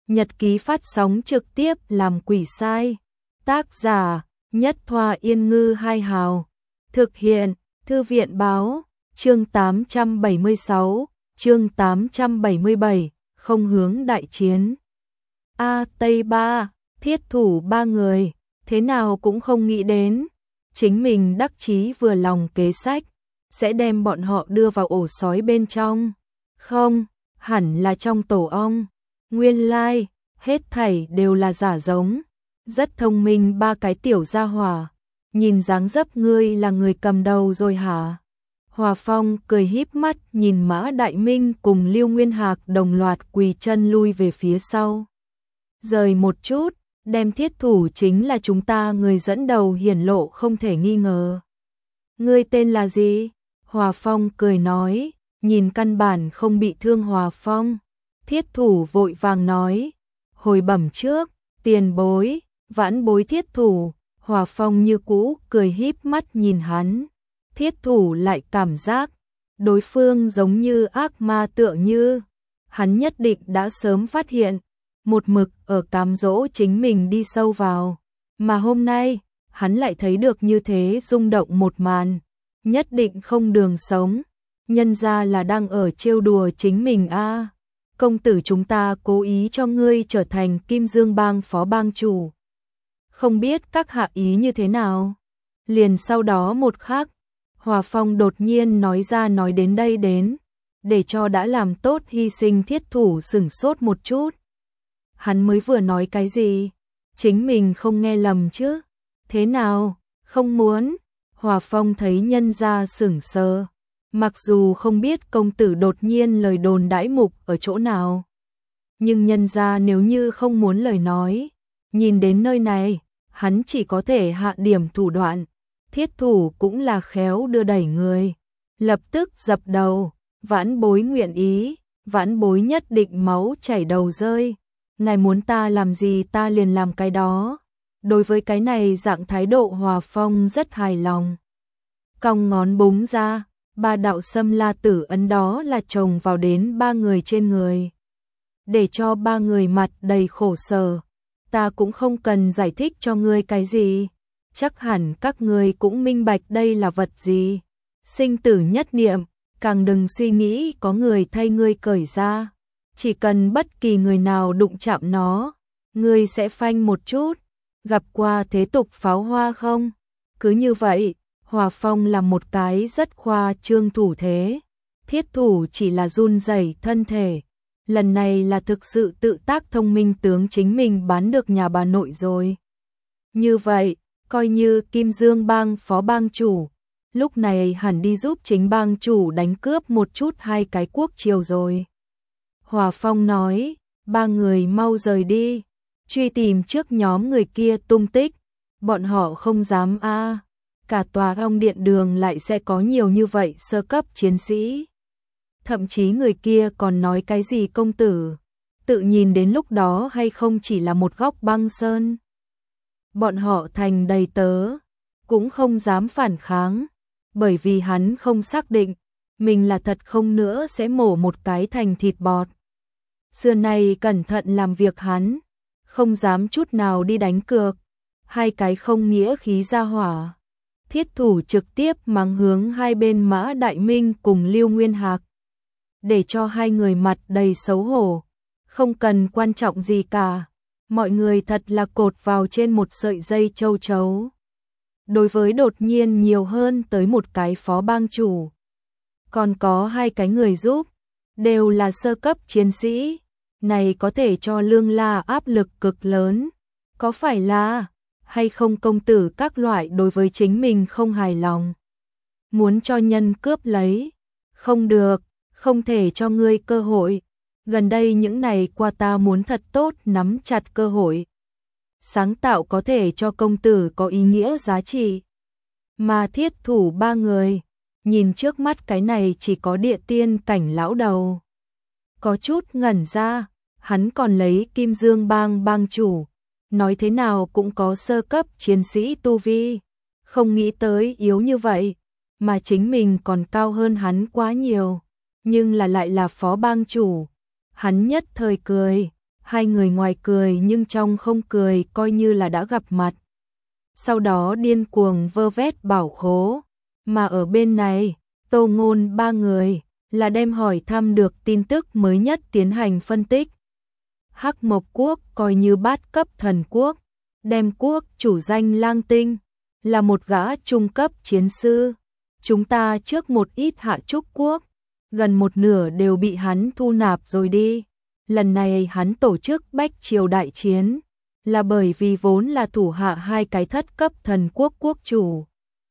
nhật ký phát sóng trực tiếp làm quỷ sai. Tác giả: Nhất Thoa Yên Ngư Hai Hào. Thực hiện: Thư viện Báo. Chương 876, chương 877, không hướng đại chiến. Tây Ba, thiết thủ ba người, thế nào cũng không nghĩ đến. Chính mình đắc chí vừa lòng kế sách, sẽ đem bọn họ đưa vào ổ sói bên trong. Không, hẳn là trong tổ ong. Nguyên lai, hết thảy đều là giả giống. Rất thông minh ba cái tiểu gia hỏa. Nhìn dáng dấp ngươi là người cầm đầu rồi hả? Hòa Phong cười híp mắt nhìn Mã Đại Minh cùng Lưu Nguyên Hạc đồng loạt quỳ chân lui về phía sau. Rời một chút, đem thiết thủ chính là chúng ta người dẫn đầu hiển lộ không thể nghi ngờ. Ngươi tên là gì? Hòa Phong cười nói, nhìn căn bản không bị thương Hòa Phong. Thiết thủ vội vàng nói, hồi bẩm trước, tiền bối, vãn bối thiết thủ. Hòa Phong như cũ cười híp mắt nhìn hắn. Thiết thủ lại cảm giác đối phương giống như ác ma tựa như. Hắn nhất định đã sớm phát hiện, một mực ở cám dỗ chính mình đi sâu vào. Mà hôm nay, hắn lại thấy được như thế rung động một màn. Nhất định không đường sống. Nhân ra là đang ở trêu đùa chính mình a. Công tử chúng ta cố ý cho ngươi trở thành Kim Dương Bang phó bang chủ. Không biết các hạ ý như thế nào? Liền sau đó một khắc, Hòa Phong đột nhiên nói ra nói đến đây đến, để cho đã làm tốt hy sinh thiết thủ sửng sốt một chút. Hắn mới vừa nói cái gì? Chính mình không nghe lầm chứ? Thế nào? Không muốn? Hòa Phong thấy nhân gia sửng sờ. Mặc dù không biết công tử đột nhiên lời đồn đãi mục ở chỗ nào. Nhưng nhân gia nếu như không muốn lời nói, nhìn đến nơi này, hắn chỉ có thể hạ điểm thủ đoạn. Thiết thủ cũng là khéo đưa đẩy người. Lập tức dập đầu, vãn bối nguyện ý, vãn bối nhất định máu chảy đầu rơi. Ngài muốn ta làm gì ta liền làm cái đó. Đối với cái này dạng thái độ Hòa Phong rất hài lòng. Cong ngón búng ra, ba đạo xâm la tử ấn đó là chồng vào đến ba người trên người. Để cho ba người mặt đầy khổ sở. Ta cũng không cần giải thích cho ngươi cái gì. Chắc hẳn các ngươi cũng minh bạch đây là vật gì. Sinh tử nhất niệm, càng đừng suy nghĩ có người thay ngươi cởi ra. Chỉ cần bất kỳ người nào đụng chạm nó, ngươi sẽ phanh một chút. Gặp qua thế tục pháo hoa không? Cứ như vậy, Hòa Phong là một cái rất khoa trương thủ thế. Thiết thủ chỉ là run rẩy thân thể. Lần này là thực sự tự tác thông minh tướng chính mình bán được nhà bà nội rồi. Như vậy, coi như Kim Dương Bang phó bang chủ, lúc này hẳn đi giúp chính bang chủ đánh cướp một chút hai cái quốc triều rồi. Hòa Phong nói, ba người mau rời đi, truy tìm trước nhóm người kia tung tích, bọn họ không dám cả tòa ong điện đường lại sẽ có nhiều như vậy sơ cấp chiến sĩ. Thậm chí người kia còn nói cái gì công tử, tự nhìn đến lúc đó hay không chỉ là một góc băng sơn. Bọn họ thành đầy tớ, cũng không dám phản kháng, bởi vì hắn không xác định, mình là thật không nữa sẽ mổ một cái thành thịt bọt. Xưa nay cẩn thận làm việc hắn, không dám chút nào đi đánh cược, hai cái không nghĩa khí ra hỏa. Thiết thủ trực tiếp mắng hướng hai bên Mã Đại Minh cùng Lưu Nguyên Hạc, để cho hai người mặt đầy xấu hổ. Không cần quan trọng gì cả, mọi người thật là cột vào trên một sợi dây châu chấu. Đối với đột nhiên nhiều hơn tới một cái phó bang chủ, còn có hai cái người giúp, đều là sơ cấp chiến sĩ, này có thể cho Lương La áp lực cực lớn. Có phải là hay không công tử các loại đối với chính mình không hài lòng, muốn cho nhân cướp lấy? Không được, không thể cho ngươi cơ hội. Gần đây những này qua ta muốn thật tốt nắm chặt cơ hội. Sáng tạo có thể cho công tử có ý nghĩa giá trị. Mà thiết thủ ba người, nhìn trước mắt cái này chỉ có địa tiên cảnh lão đầu. Có chút ngẩn ra, hắn còn lấy Kim Dương Bang bang chủ. Nói thế nào cũng có sơ cấp chiến sĩ tu vi. Không nghĩ tới yếu như vậy, mà chính mình còn cao hơn hắn quá nhiều. Nhưng lại là phó bang chủ. Hắn nhất thời cười, Hai người ngoài cười nhưng trong không cười, coi như là đã gặp mặt. Sau đó điên cuồng vơ vét bảo khố, mà ở bên này, Tô Ngôn ba người là đem hỏi thăm được tin tức mới nhất tiến hành phân tích. Hắc Mộc Quốc coi như bát cấp thần quốc, đem quốc chủ danh Lang Tinh, là một gã trung cấp chiến sư. Chúng ta trước một ít Hạ Trúc Quốc, gần một nửa đều bị hắn thu nạp rồi đi. Lần này hắn tổ chức Bách Triều đại chiến, là bởi vì vốn là thủ hạ hai cái thất cấp thần quốc quốc chủ,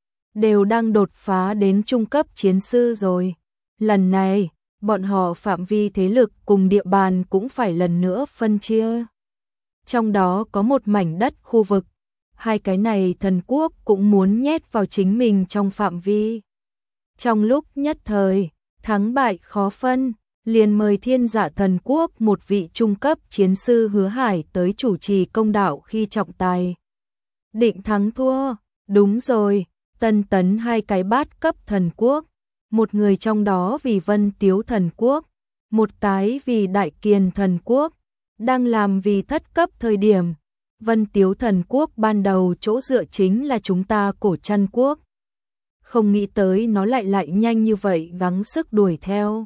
đều đang đột phá đến trung cấp chiến sư rồi. Lần này, bọn họ phạm vi thế lực cùng địa bàn cũng phải lần nữa phân chia. Trong đó có một mảnh đất khu vực, hai cái này thần quốc cũng muốn nhét vào chính mình trong phạm vi. Trong lúc nhất thời, thắng bại khó phân, liền mời Thiên Dạ thần quốc một vị trung cấp chiến sư Hứa Hải tới chủ trì công đạo khi trọng tài. Định thắng thua, đúng rồi, Tân Tấn hai cái bát cấp thần quốc, một người trong đó vì Vân Tiếu thần quốc, một cái vì Đại Kiền thần quốc, đang làm vì thất cấp thời điểm. Vân Tiếu thần quốc ban đầu chỗ dựa chính là chúng ta Cổ Trăn quốc. Không nghĩ tới nó lại nhanh như vậy gắng sức đuổi theo.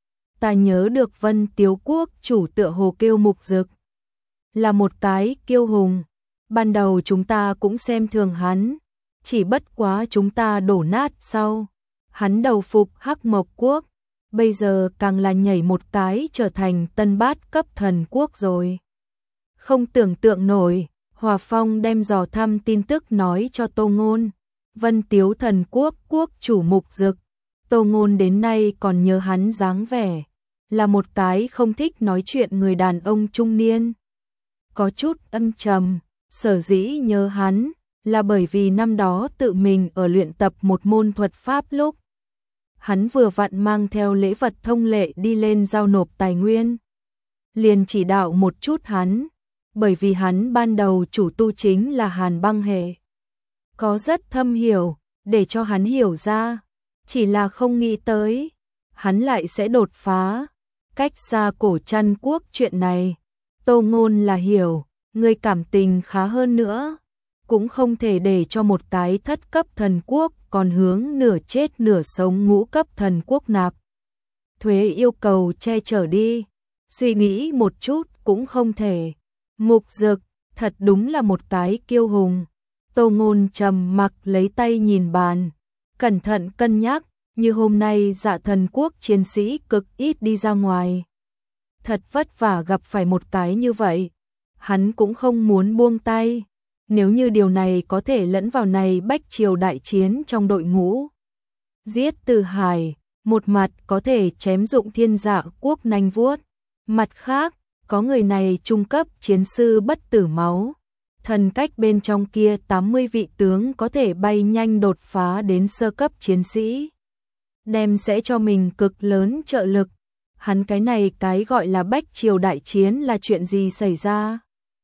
Ta nhớ được Vân Tiếu quốc chủ tựa hồ Kiêu Mục Dực, là một cái kiêu hùng. Ban đầu chúng ta cũng xem thường hắn, chỉ bất quá chúng ta đổ nát sau. Hắn đầu phục Hắc Mộc Quốc, bây giờ càng là nhảy một cái trở thành tân bát cấp thần quốc rồi. Không tưởng tượng nổi, Hòa Phong đem dò thăm tin tức nói cho Tô Ngôn. Vân Tiếu thần quốc quốc chủ Mục Dực, Tô Ngôn đến nay còn nhớ hắn dáng vẻ, là một cái không thích nói chuyện người đàn ông trung niên. Có chút âm trầm, sở dĩ nhớ hắn, là bởi vì năm đó tự mình ở luyện tập một môn thuật pháp lúc. Hắn vừa vặn mang theo lễ vật thông lệ đi lên giao nộp tài nguyên. Liền chỉ đạo một chút hắn, bởi vì hắn ban đầu chủ tu chính là Hàn băng hệ. Có rất thâm hiểu, để cho hắn hiểu ra, chỉ là không nghĩ tới, hắn lại sẽ đột phá. Cách xa Cổ Trăn quốc chuyện này, Tô Ngôn là hiểu, người cảm tình khá hơn nữa, cũng không thể để cho một cái thất cấp thần quốc còn hướng nửa chết nửa sống ngũ cấp thần quốc nạp thuế yêu cầu che chở đi. Suy nghĩ một chút cũng không thể. Mục Dực thật đúng là một cái kiêu hùng. Tô Ngôn trầm mặc lấy tay nhìn bàn, cẩn thận cân nhắc, như hôm nay Dạ thần quốc chiến sĩ cực ít đi ra ngoài. Thật vất vả gặp phải một cái như vậy, hắn cũng không muốn buông tay. Nếu như điều này có thể lẫn vào này Bách Triều đại chiến trong đội ngũ. Giết Từ Hải, một mặt có thể chém dụng Thiên Dạ quốc nanh vuốt, mặt khác, có người này trung cấp chiến sư bất tử máu. Thần cách bên trong kia 80 vị tướng có thể bay nhanh đột phá đến sơ cấp chiến sĩ. Đem sẽ cho mình cực lớn trợ lực. Hắn cái này cái gọi là Bách Triều đại chiến là chuyện gì xảy ra?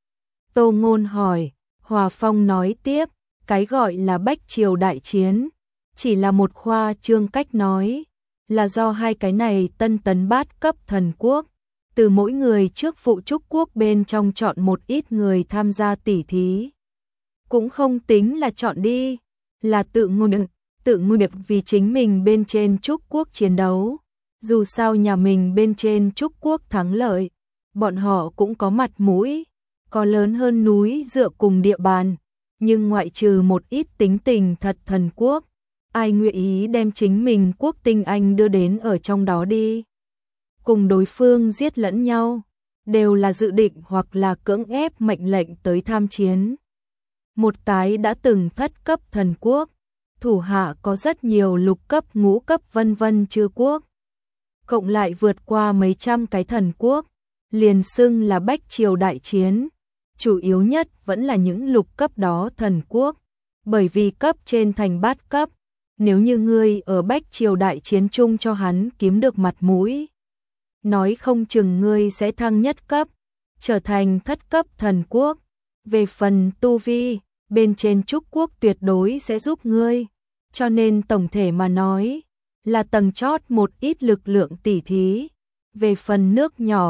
Tô Ngôn hỏi. Hòa Phong nói tiếp, cái gọi là Bách Triều đại chiến, chỉ là một khoa trương cách nói, là do hai cái này Tân Tấn bát cấp thần quốc, từ mỗi người trước phụ trúc quốc bên trong chọn một ít người tham gia tỉ thí. Cũng không tính là chọn đi, là tự nguyện vì chính mình bên trên trúc quốc chiến đấu. Dù sao nhà mình bên trên trúc quốc thắng lợi, bọn họ cũng có mặt mũi. Có lớn hơn núi dựa cùng địa bàn, nhưng ngoại trừ một ít tính tình thật thần quốc, ai nguyện ý đem chính mình quốc tinh anh đưa đến ở trong đó đi. Cùng đối phương giết lẫn nhau, đều là dự định hoặc là cưỡng ép mệnh lệnh tới tham chiến. Một cái đã từng thất cấp thần quốc, thủ hạ có rất nhiều lục cấp ngũ cấp vân vân chư quốc. Cộng lại vượt qua mấy trăm cái thần quốc, liền xưng là Bách Triều đại chiến. Chủ yếu nhất vẫn là những lục cấp đó thần quốc, bởi vì cấp trên thành bát cấp, nếu như ngươi ở Bách Triều đại chiến chung cho hắn kiếm được mặt mũi, nói không chừng ngươi sẽ thăng nhất cấp, trở thành thất cấp thần quốc. Về phần tu vi, bên trên trúc quốc tuyệt đối sẽ giúp ngươi, cho nên tổng thể mà nói, là tầng chót một ít lực lượng tỉ thí. Về phần nước nhỏ,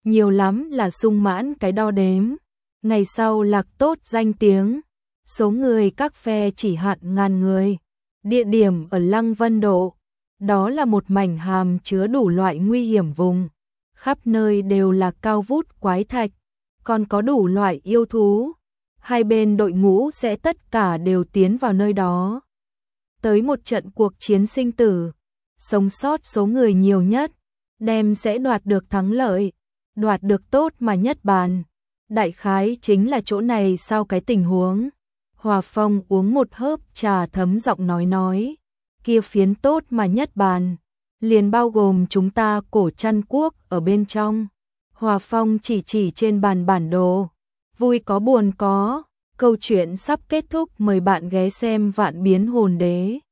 nhiều lắm là sung mãn cái đo đếm. Ngày sau Lạc tốt danh tiếng, số người các phe chỉ hạn ngàn người. Địa điểm ở Lăng Vân Độ, đó là một mảnh hàm chứa đủ loại nguy hiểm vùng. Khắp nơi đều là cao vút quái thạch, còn có đủ loại yêu thú. Hai bên đội ngũ sẽ tất cả đều tiến vào nơi đó. Tới một trận cuộc chiến sinh tử, sống sót số người nhiều nhất, đem sẽ đoạt được thắng lợi, đoạt được tốt mà nhất bàn. Đại khái chính là chỗ này sao cái tình huống. Hòa Phong uống một hớp trà thấm giọng nói, kia phiến tốt mà nhất bàn, liền bao gồm chúng ta Cổ Trăn Quốc ở bên trong. Hòa Phong chỉ trên bàn bản đồ, vui có buồn có, câu chuyện sắp kết thúc, mời bạn ghé xem Vạn Biến Hồn Đế.